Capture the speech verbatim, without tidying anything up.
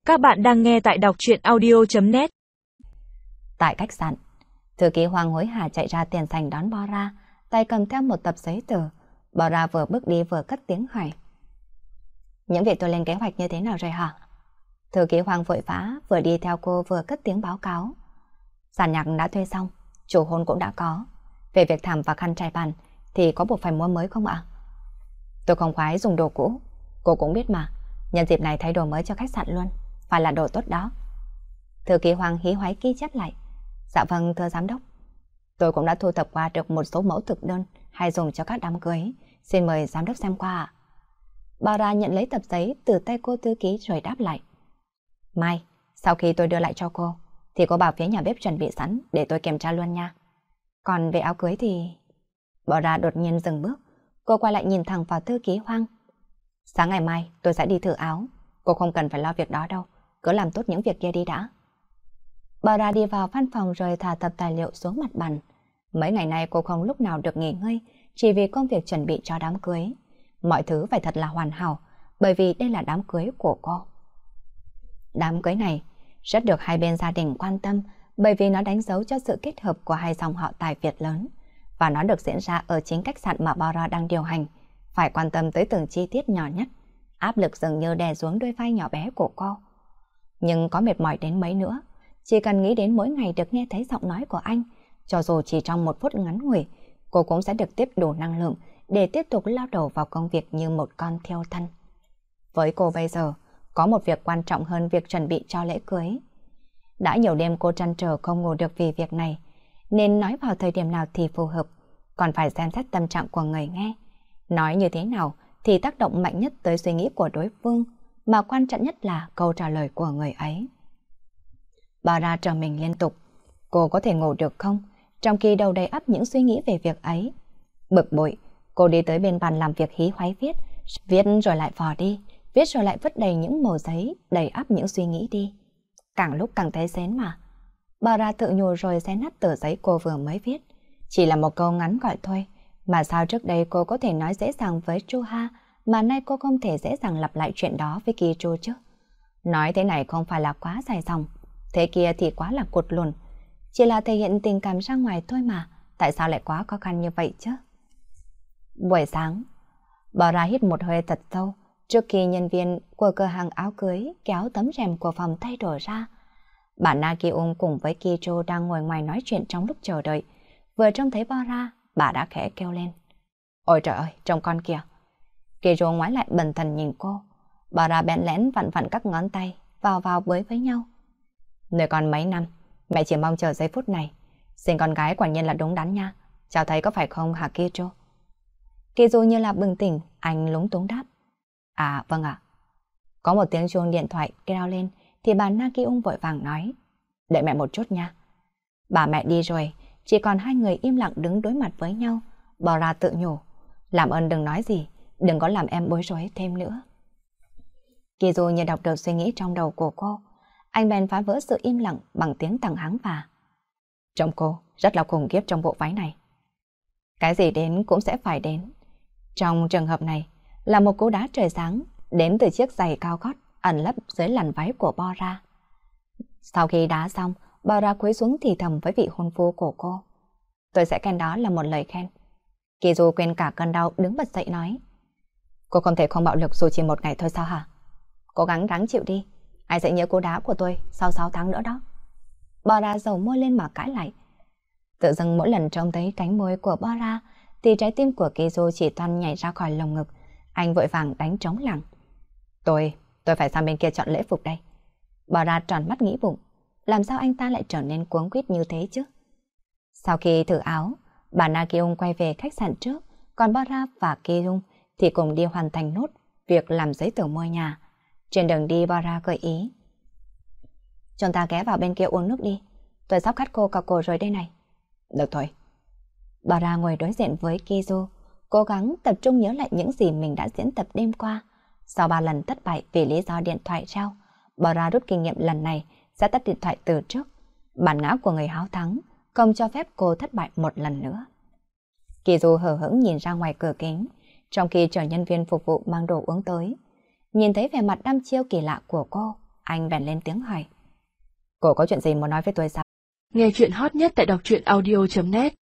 Các bạn đang nghe tại đọc truyện audio.net. Tại khách sạn, thư ký Hoàng hối hả chạy ra tiền sảnh đón Bora, tay cầm theo một tập giấy tờ. Bora vừa bước đi vừa cất tiếng hỏi: những việc tôi lên kế hoạch như thế nào rồi hả? Thư ký Hoàng vội vã vừa đi theo cô vừa cất tiếng báo cáo: dàn nhạc đã thuê xong, chủ hôn cũng đã có. Về việc thảm và khăn trải bàn thì có buộc phải mua mới không ạ? Tôi không khoái dùng đồ cũ, cô cũng biết mà. Nhân dịp này thay đồ mới cho khách sạn luôn, phải là đồ tốt đó. Thư ký Hoàng hí hoáy ghi chép lại: dạ vâng thưa giám đốc. Tôi cũng đã thu thập qua được một số mẫu thực đơn hay dùng cho các đám cưới, xin mời giám đốc xem qua ạ. Bora nhận lấy tập giấy từ tay cô thư ký rồi đáp lại: mai, sau khi tôi đưa lại cho cô thì cô bảo phía nhà bếp chuẩn bị sẵn để tôi kiểm tra luôn nha. Còn về áo cưới thì... Bora đột nhiên dừng bước, cô quay lại nhìn thẳng vào thư ký Hoàng. Sáng ngày mai tôi sẽ đi thử áo, cô không cần phải lo việc đó đâu, cứ làm tốt những việc kia đi đã. Bora đi vào văn phòng rồi thả tập tài liệu xuống mặt bàn. Mấy ngày nay cô không lúc nào được nghỉ ngơi, chỉ vì công việc chuẩn bị cho đám cưới. Mọi thứ phải thật là hoàn hảo, bởi vì đây là đám cưới của cô. Đám cưới này rất được hai bên gia đình quan tâm, bởi vì nó đánh dấu cho sự kết hợp của hai dòng họ tài Việt lớn. Và nó được diễn ra ở chính khách sạn mà Bora đang điều hành, phải quan tâm tới từng chi tiết nhỏ nhất. Áp lực dường như đè xuống đôi vai nhỏ bé của cô. Nhưng có mệt mỏi đến mấy nữa, chỉ cần nghĩ đến mỗi ngày được nghe thấy giọng nói của anh, cho dù chỉ trong một phút ngắn ngủi, cô cũng sẽ được tiếp đủ năng lượng để tiếp tục lao đầu vào công việc như một con thiêu thân. Với cô bây giờ, có một việc quan trọng hơn việc chuẩn bị cho lễ cưới. Đã nhiều đêm cô trăn trở không ngủ được vì việc này, nên nói vào thời điểm nào thì phù hợp, còn phải xem xét tâm trạng của người nghe. Nói như thế nào thì tác động mạnh nhất tới suy nghĩ của đối phương, mà quan trọng nhất là câu trả lời của người ấy. Bora trở mình liên tục. Cô có thể ngủ được không? Trong khi đầu đầy ắp những suy nghĩ về việc ấy. Bực bội, cô đi tới bên bàn làm việc hí hoáy viết, viết rồi lại vò đi, viết rồi lại vứt đầy những mẩu giấy, đầy ắp những suy nghĩ đi. Càng lúc càng thấy sến mà. Bora tự nhủ rồi xé nát tờ giấy cô vừa mới viết. Chỉ là một câu ngắn gọi thôi, mà sao trước đây cô có thể nói dễ dàng với Chu Ha, mà nay cô không thể dễ dàng lặp lại chuyện đó với Ki Chu chứ? Nói thế này không phải là quá dài dòng, thế kia thì quá là cột lùn. Chỉ là thể hiện tình cảm ra ngoài thôi mà, tại sao lại quá khó khăn như vậy chứ? Buổi sáng, Bora hít một hơi thật sâu trước khi nhân viên của cửa hàng áo cưới kéo tấm rèm của phòng thay đổi ra. Bà Na Ki-ung cùng với Ki Chu đang ngồi ngoài nói chuyện trong lúc chờ đợi. Vừa trông thấy Bora, bà đã khẽ kêu lên: ôi trời ơi, trông con kìa. Ki Chu ngoái lại bần thần nhìn cô. Bora bẽn lẽn vặn vặn các ngón tay vào vào bới với nhau. Nơi còn mấy năm, mẹ chỉ mong chờ giây phút này. Sinh con gái quả nhiên là đúng đắn nha. Cháu thấy có phải không hả Ki Chu? Ki Chu như là bừng tỉnh, anh lúng túng đáp: à vâng ạ. Có một tiếng chuông điện thoại kêu lên thì bà Na Ki-ung vội vàng nói: đợi mẹ một chút nha. Bà mẹ đi rồi, chỉ còn hai người im lặng đứng đối mặt với nhau. Bora tự nhủ: làm ơn đừng nói gì, đừng có làm em bối rối thêm nữa. Ki Chu như đọc được suy nghĩ trong đầu của cô, anh bèn phá vỡ sự im lặng bằng tiếng thẳng hắng và: trông cô rất là khủng khiếp trong bộ váy này. Cái gì đến cũng sẽ phải đến. Trong trường hợp này là một cú đá trời sáng đến từ chiếc giày cao gót ẩn lấp dưới làn váy của Bora. Sau khi đá xong, Bora cúi xuống thì thầm với vị hôn phu của cô: tôi sẽ khen đó là một lời khen. Ki Chu quên cả cơn đau đứng bật dậy nói: cô không thể không bạo lực dù chỉ một ngày thôi sao hả? Cố gắng ráng chịu đi, ai sẽ nhớ cú đá của tôi sau sáu tháng nữa đó. Bora dầu môi lên mà cãi lại. Tự dưng mỗi lần trông thấy cánh môi của Bora thì trái tim của Ki Chu chỉ toan nhảy ra khỏi lồng ngực. Anh vội vàng đánh trống lảng. Tôi, tôi phải sang bên kia chọn lễ phục đây. Bora tròn mắt nghĩ bụng, làm sao anh ta lại trở nên cuống quýt như thế chứ? Sau khi thử áo, bà Na Ki-ung quay về khách sạn trước, còn Bora và Ki-ung thì cùng đi hoàn thành nốt việc làm giấy tờ mua nhà. Trên đường đi Bora gợi ý: chúng ta ghé vào bên kia uống nước đi, tôi sắp cắt khô cả cổ rồi đây này. Được thôi. Bora ngồi đối diện với Ki Chu, cố gắng tập trung nhớ lại những gì mình đã diễn tập đêm qua. Sau ba lần thất bại vì lý do điện thoại treo, Bora rút kinh nghiệm lần này sẽ tắt điện thoại từ trước. Bản ngã của người háo thắng không cho phép cô thất bại một lần nữa. Ki Chu hờ hững nhìn ra ngoài cửa kính, trong khi chờ nhân viên phục vụ mang đồ uống tới. Nhìn thấy vẻ mặt đăm chiêu kỳ lạ của cô, anh bèn lên tiếng hỏi. Cô có chuyện gì muốn nói với tôi sao? Nghe chuyện hot nhất tại đọc truyện audio chấm net